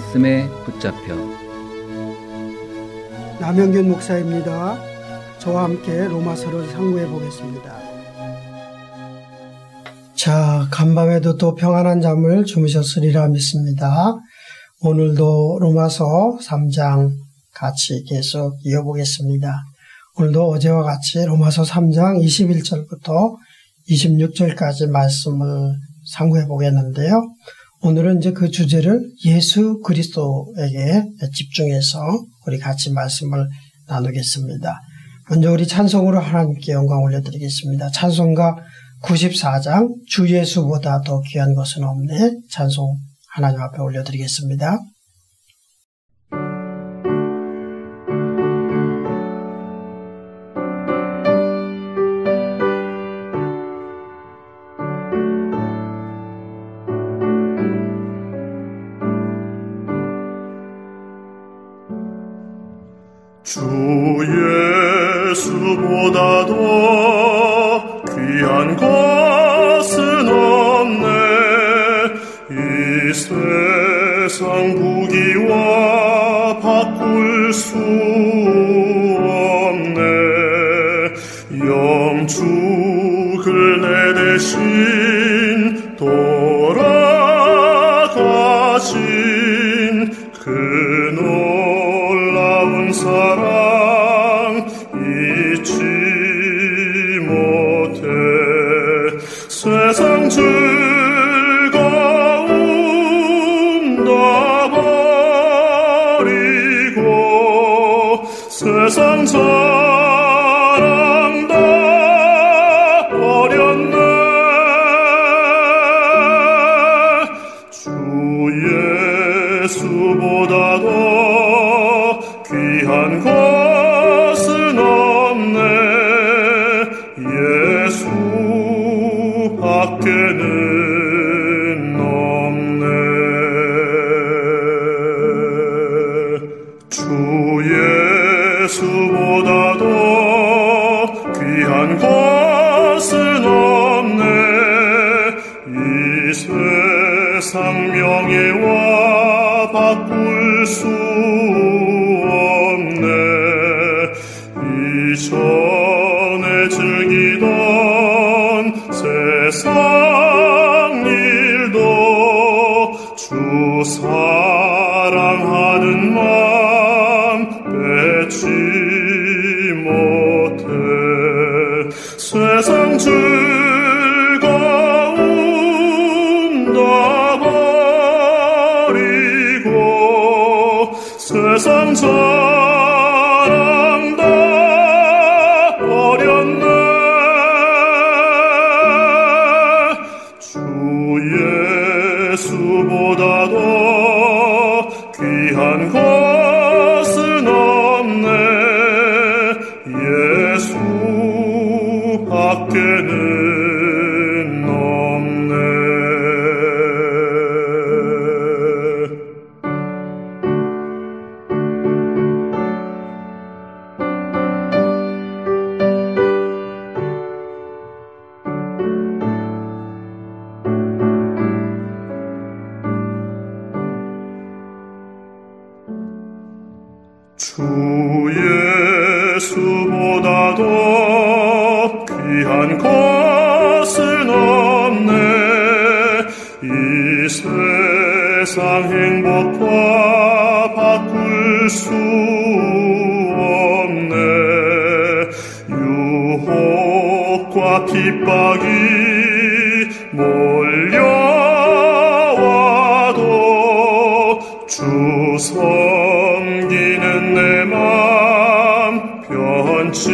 말씀에 붙잡혀. 남영균 목사입니다. 저와 함께 로마서를 상고해 보겠습니다. 자, 간밤에도 또 평안한 잠을 주무셨으리라 믿습니다. 오늘도 로마서 3장 같이 계속 이어보겠습니다. 오늘도 어제와 같이 로마서 3장 21절부터 26절까지 말씀을 상고해 보겠는데요. 오늘은 이제 그 주제를 예수 그리스도에게 집중해서 우리 같이 말씀을 나누겠습니다. 먼저 우리 찬송으로 하나님께 영광 올려드리겠습니다. 찬송가 94장 주 예수보다 더 귀한 것은 없네. 찬송 하나님 앞에 올려드리겠습니다. 주 예수보다 더 귀한 것은 없네. 이 세상 부귀와 바꿀 수 없네. 영축을 내 대신 돌아가신 그 놀라운 사랑 잊지 못해. 세상 즐거움 다 버리고 세상 사랑 다 버렸네. 주 예수보다 더 귀한 것은 없네. 예수 밖에는 없네. 주 예수보다 더 귀한 것은 없네. 이 세상 명예와 바꿀 수 이전에 즐기던 세상 일도 주 사랑하는 마음 빼지 못해. 세상 즐거움 다 버리고 세상 사랑 다 버렸네. 주 예수보다 더 귀한 것은 없네. 예수 밖에는 없네. 주 예수보다 더 귀한 것은 없네. 이 세상 행복과 바꿀 수 없네. 유혹과 핍박이 몰려와도 주 섬기는 내 맘 변치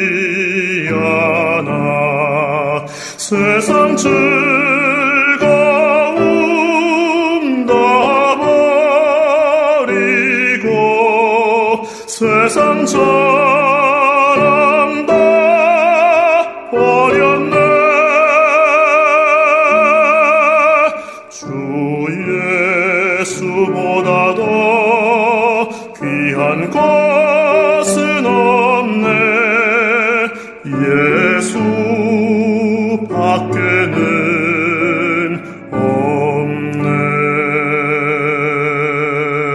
않아. 세상 즐거움 다 버리고 세상 사랑 다 버렸네. 주 예수보다 더 귀한 것은 없네. 예수 밖에는 없네.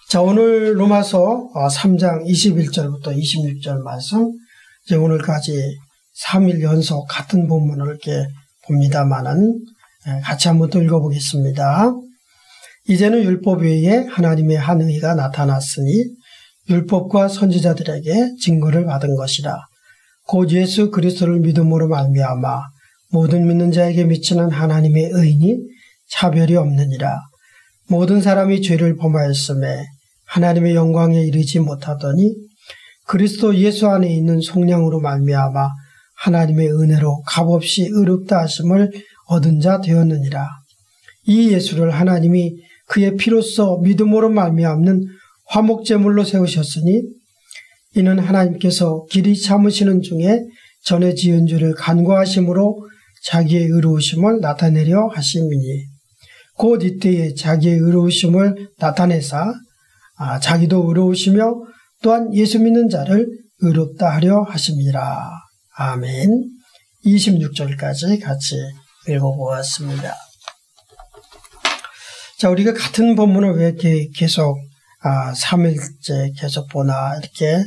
자, 오늘 로마서 3장 21절부터 26절 말씀, 이제 오늘까지 3일 연속 같은 본문을 이렇게 봅니다만은 같이 한번 또 읽어보겠습니다. 이제는 율법 외에 하나님의 한 의가 나타났으니 율법과 선지자들에게 증거를 받은 것이라. 곧 예수 그리스도를 믿음으로 말미암아 모든 믿는 자에게 미치는 하나님의 의인이 차별이 없느니라. 모든 사람이 죄를 범하였음에 하나님의 영광에 이르지 못하더니 그리스도 예수 안에 있는 속량으로 말미암아 하나님의 은혜로 값없이 의롭다 하심을 얻은 자 되었느니라. 이 예수를 하나님이 그의 피로써 믿음으로 말미암는 화목제물로 세우셨으니 이는 하나님께서 길이 참으시는 중에 전에 지은 죄를 간과하심으로 자기의 의로우심을 나타내려 하심이니 곧 이때에 자기의 의로우심을 나타내사 자기도 의로우시며 또한 예수 믿는 자를 의롭다 하려 하심이라. 아멘. 26절까지 같이 읽어보았습니다. 자, 우리가 같은 본문을 왜 이렇게 계속 3일째 계속 보나 이렇게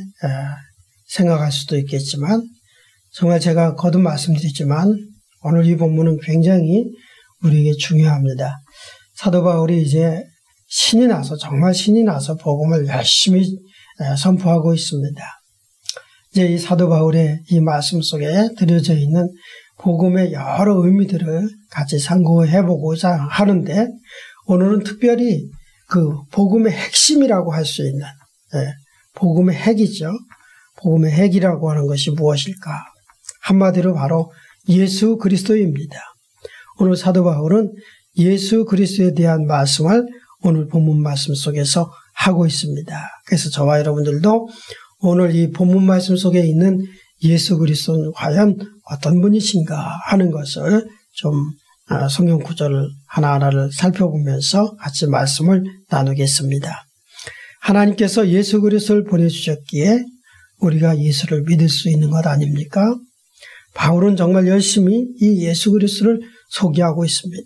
생각할 수도 있겠지만, 정말 제가 거듭 말씀드리지만 오늘 이 본문은 굉장히 우리에게 중요합니다. 사도 바울이 이제 신이 나서, 정말 신이 나서 복음을 열심히 선포하고 있습니다. 이제 이 사도 바울의 이 말씀 속에 들여져 있는 복음의 여러 의미들을 같이 상고해보고자 하는데, 오늘은 특별히 그 복음의 핵심이라고 할 수 있는, 복음의 핵이죠. 복음의 핵이라고 하는 것이 무엇일까? 한마디로 바로 예수 그리스도입니다. 오늘 사도 바울은 예수 그리스도에 대한 말씀을 오늘 본문 말씀 속에서 하고 있습니다. 그래서 저와 여러분들도 오늘 이 본문 말씀 속에 있는 예수 그리스도는 과연 어떤 분이신가 하는 것을 좀 성경 구절을 하나하나를 살펴보면서 같이 말씀을 나누겠습니다. 하나님께서 예수 그리스도를 보내주셨기에 우리가 예수를 믿을 수 있는 것 아닙니까? 바울은 정말 열심히 이 예수 그리스도를 소개하고 있습니다.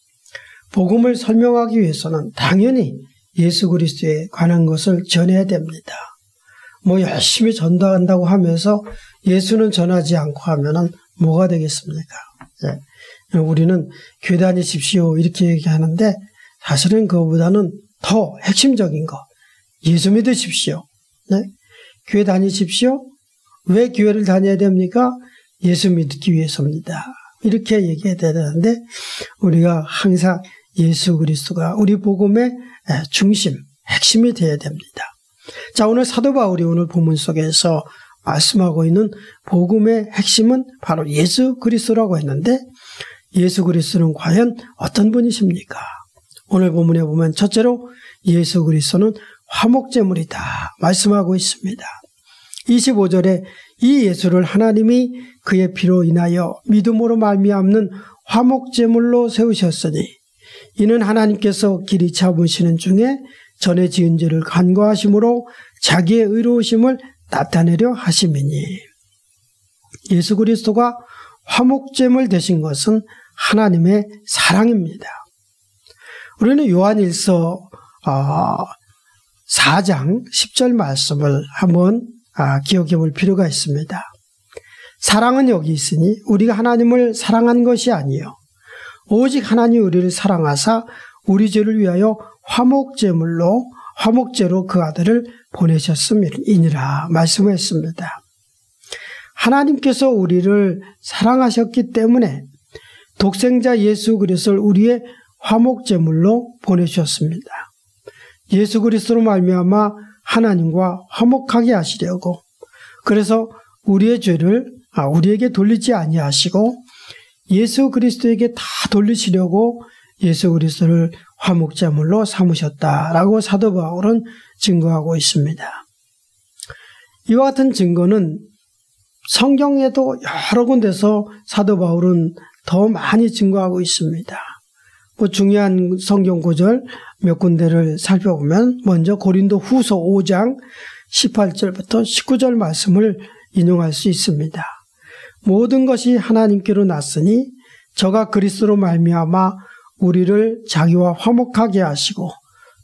복음을 설명하기 위해서는 당연히 예수 그리스도에 관한 것을 전해야 됩니다. 열심히 전도한다고 하면서 예수는 전하지 않고 하면은 뭐가 되겠습니까? 우리는 교회 다니십시오 이렇게 얘기하는데, 사실은 그거보다는 더 핵심적인 거, 예수 믿으십시오. 교회 다니십시오. 왜 교회를 다녀야 됩니까? 예수 믿기 위해서입니다. 이렇게 얘기해야 되는데, 우리가 항상 예수 그리스도가 우리 복음의 중심, 핵심이 되어야 됩니다. 자, 오늘 사도 바울이 오늘 본문 속에서 말씀하고 있는 복음의 핵심은 바로 예수 그리스도라고 했는데, 예수 그리스도는 과연 어떤 분이십니까? 오늘 본문에 보면 첫째로 예수 그리스도는 화목제물이다 말씀하고 있습니다. 25절에 이 예수를 하나님이 그의 피로 인하여 믿음으로 말미암는 화목제물로 세우셨으니 이는 하나님께서 길이 참으시는 중에 전에 지은 죄를 간과하심으로 자기의 의로우심을 나타내려 하심이니, 예수 그리스도가 화목제물 되신 것은 하나님의 사랑입니다. 우리는 요한일서 4장 10절 말씀을 한번 기억해 볼 필요가 있습니다. 사랑은 여기 있으니 우리가 하나님을 사랑한 것이 아니요 오직 하나님이 우리를 사랑하사 우리 죄를 위하여 화목제로 그 아들을 보내셨음이니라 말씀했습니다. 하나님께서 우리를 사랑하셨기 때문에 독생자 예수 그리스도를 우리의 화목제물로 보내주셨습니다. 예수 그리스도로 말미암아 하나님과 화목하게 하시려고, 그래서 우리의 죄를 우리에게 돌리지 아니하시고 예수 그리스도에게 다 돌리시려고 예수 그리스도를 화목제물로 삼으셨다라고 사도 바울은 증거하고 있습니다. 이와 같은 증거는 성경에도 여러 군데서 사도 바울은 더 많이 증거하고 있습니다. 중요한 성경 구절 몇 군데를 살펴보면, 먼저 고린도 후서 5장 18절부터 19절 말씀을 인용할 수 있습니다. 모든 것이 하나님께로 났으니 저가 그리스도로 말미암아 우리를 자기와 화목하게 하시고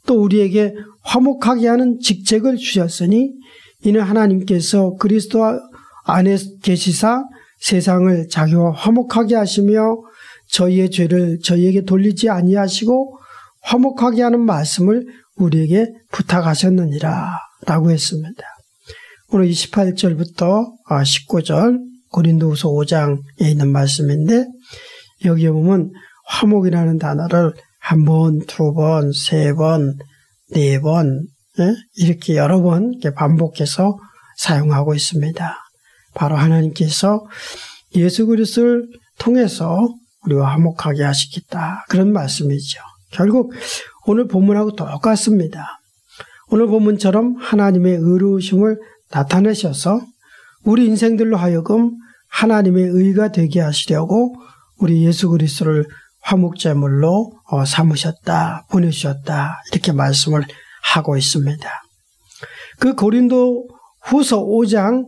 또 우리에게 화목하게 하는 직책을 주셨으니 이는 하나님께서 그리스도 안에 계시사 세상을 자기와 화목하게 하시며 저희의 죄를 저희에게 돌리지 아니하시고 화목하게 하는 말씀을 우리에게 부탁하셨느니라 라고 했습니다. 오늘 28절부터 19절 고린도후서 5장에 있는 말씀인데 여기에 보면 화목이라는 단어를 한 번, 두 번, 세 번, 네 번 이렇게 여러 번 이렇게 반복해서 사용하고 있습니다. 바로 하나님께서 예수 그리스도를 통해서 우리와 화목하게 하시겠다 그런 말씀이죠. 결국 오늘 본문하고 똑같습니다. 오늘 본문처럼 하나님의 의로우심을 나타내셔서 우리 인생들로 하여금 하나님의 의가 되게 하시려고 우리 예수 그리스도를 화목제물로 삼으셨다, 보내주셨다 이렇게 말씀을 하고 있습니다. 그 고린도 후서 5장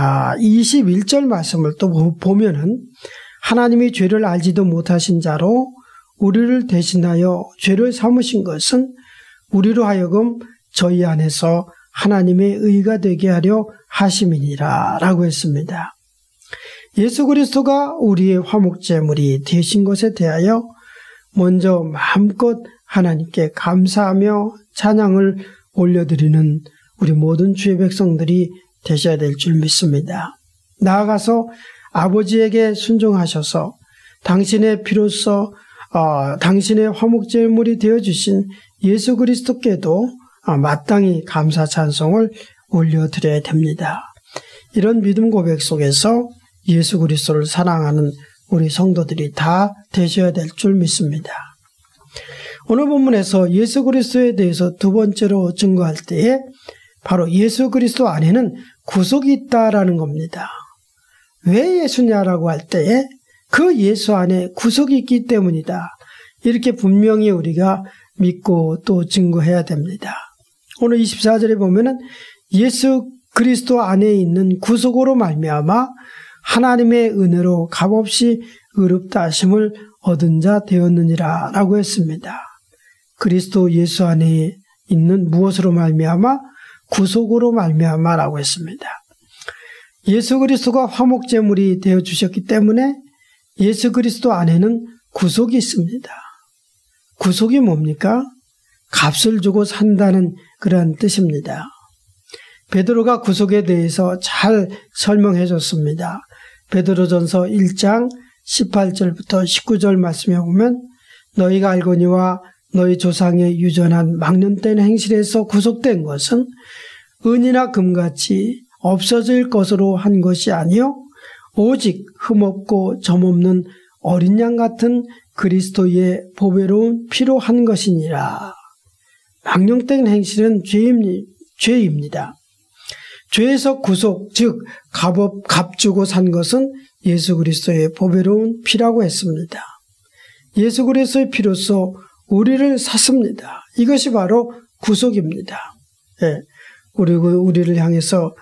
21절 말씀을 또 보면은 하나님이 죄를 알지도 못하신 자로 우리를 대신하여 죄를 삼으신 것은 우리로 하여금 저희 안에서 하나님의 의가 되게 하려 하심이니라 라고 했습니다. 예수 그리스도가 우리의 화목제물이 되신 것에 대하여 먼저 마음껏 하나님께 감사하며 찬양을 올려드리는 우리 모든 주의 백성들이 되셔야 될 줄 믿습니다. 나아가서 아버지에게 순종하셔서 당신의 피로써 당신의 화목제물이 되어주신 예수 그리스도께도 마땅히 감사 찬송을 올려드려야 됩니다. 이런 믿음 고백 속에서 예수 그리스도를 사랑하는 우리 성도들이 다 되셔야 될 줄 믿습니다. 오늘 본문에서 예수 그리스도에 대해서 두 번째로 증거할 때에 바로 예수 그리스도 안에는 구속이 있다라는 겁니다. 왜 예수냐라고 할 때에 그 예수 안에 구속이 있기 때문이다. 이렇게 분명히 우리가 믿고 또 증거해야 됩니다. 오늘 24절에 보면은 예수 그리스도 안에 있는 구속으로 말미암아 하나님의 은혜로 값없이 의롭다 하심을 얻은 자 되었느니라 라고 했습니다. 그리스도 예수 안에 있는 무엇으로 말미암아? 구속으로 말미암아라고 했습니다. 예수 그리스도가 화목제물이 되어주셨기 때문에 예수 그리스도 안에는 구속이 있습니다. 구속이 뭡니까? 값을 주고 산다는 그런 뜻입니다. 베드로가 구속에 대해서 잘 설명해 줬습니다. 베드로전서 1장 18절부터 19절 말씀에 보면 너희가 알거니와 너희 조상의 유전한 막론된 행실에서 구속된 것은 은이나 금같이 없어질 것으로 한 것이 아니요 오직 흠없고 점없는 어린 양 같은 그리스도의 보배로운 피로 한 것이니라. 망령된 행실은 죄입니다. 죄에서 구속, 즉 값 주고 산 것은 예수 그리스도의 보배로운 피라고 했습니다. 예수 그리스도의 피로써 우리를 샀습니다. 이것이 바로 구속입니다. 예, 우리를 향해서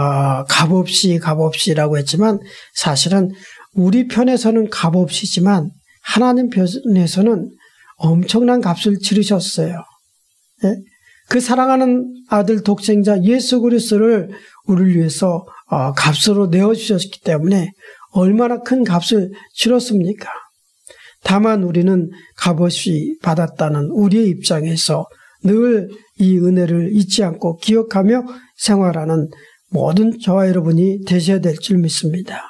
값없이라고 했지만 사실은 우리 편에서는 값없이지만 하나님 편에서는 엄청난 값을 치르셨어요. 예? 그 사랑하는 아들 독생자 예수 그리스도를 우리를 위해서 값으로 내어주셨기 때문에 얼마나 큰 값을 치렀습니까? 다만 우리는 값없이 받았다는 우리의 입장에서 늘 이 은혜를 잊지 않고 기억하며 생활하는 모든 저와 여러분이 되셔야 될 줄 믿습니다.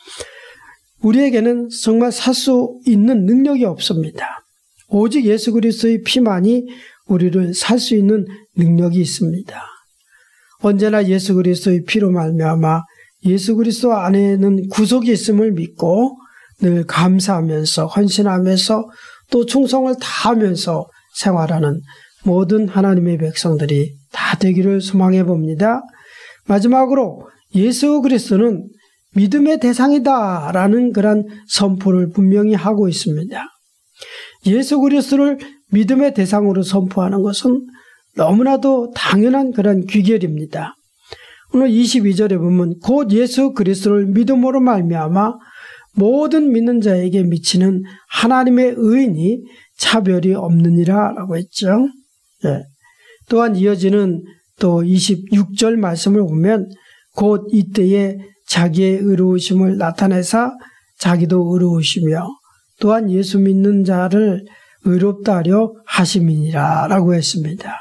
우리에게는 정말 살 수 있는 능력이 없습니다. 오직 예수 그리스도의 피만이 우리를 살 수 있는 능력이 있습니다. 언제나 예수 그리스도의 피로 말미암아 예수 그리스도 안에는 구속이 있음을 믿고 늘 감사하면서 헌신하면서 또 충성을 다하면서 생활하는 모든 하나님의 백성들이 다 되기를 소망해 봅니다. 마지막으로 예수 그리스도는 믿음의 대상이다라는 그런 선포를 분명히 하고 있습니다. 예수 그리스도를 믿음의 대상으로 선포하는 것은 너무나도 당연한 그런 귀결입니다. 오늘 22절에 보면 곧 예수 그리스도를 믿음으로 말미암아 모든 믿는 자에게 미치는 하나님의 의인이 차별이 없느니라 라고 했죠. 또한 이어지는 또 26절 말씀을 보면 곧 이때에 자기의 의로우심을 나타내사 자기도 의로우시며 또한 예수 믿는 자를 의롭다 하려 하심이니라 라고 했습니다.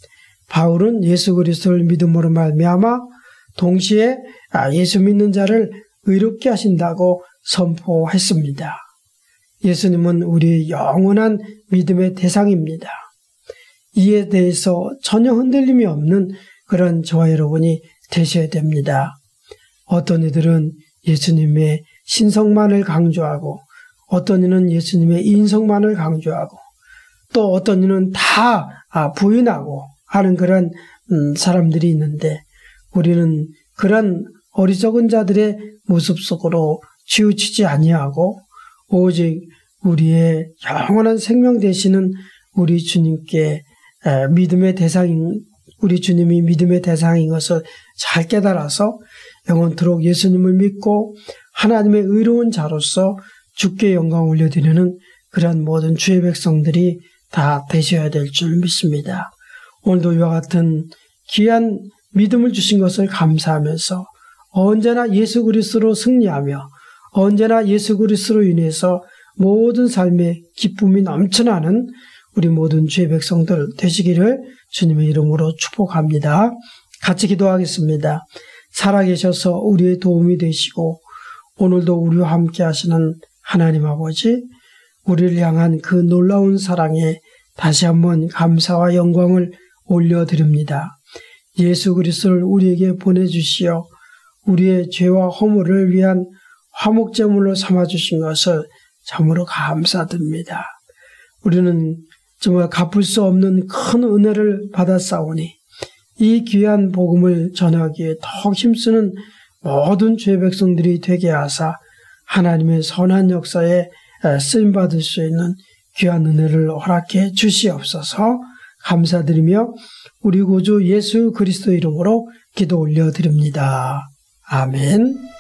바울은 예수 그리스도를 믿음으로 말미암아 동시에 예수 믿는 자를 의롭게 하신다고 선포했습니다. 예수님은 우리의 영원한 믿음의 대상입니다. 이에 대해서 전혀 흔들림이 없는 그런 저와 여러분이 되셔야 됩니다. 어떤 이들은 예수님의 신성만을 강조하고 어떤 이는 예수님의 인성만을 강조하고 또 어떤 이는 다 부인하고 하는 그런 사람들이 있는데 우리는 그런 어리석은 자들의 모습 속으로 치우치지 아니하고 오직 우리의 영원한 생명 되시는 우리 주님께 믿음의 대상인 우리 주님이 믿음의 대상인 것을 잘 깨달아서 영원토록 예수님을 믿고 하나님의 의로운 자로서 주께 영광 올려드리는 그런 모든 주의 백성들이 다 되셔야 될 줄 믿습니다. 오늘도 이와 같은 귀한 믿음을 주신 것을 감사하면서 언제나 예수 그리스도로 승리하며 언제나 예수 그리스도로 인해서 모든 삶의 기쁨이 넘쳐나는 우리 모든 주의 백성들 되시기를 주님의 이름으로 축복합니다. 같이 기도하겠습니다. 살아계셔서 우리의 도움이 되시고 오늘도 우리와 함께 하시는 하나님 아버지, 우리를 향한 그 놀라운 사랑에 다시 한번 감사와 영광을 올려드립니다. 예수 그리스도를 우리에게 보내주시어 우리의 죄와 허물을 위한 화목제물로 삼아주신 것을 참으로 감사드립니다. 우리는 정말 갚을 수 없는 큰 은혜를 받았사오니 이 귀한 복음을 전하기에 더욱 힘쓰는 모든 주의 백성들이 되게 하사 하나님의 선한 역사에 쓰임받을 수 있는 귀한 은혜를 허락해 주시옵소서. 감사드리며 우리 구주 예수 그리스도 이름으로 기도 올려드립니다. 아멘.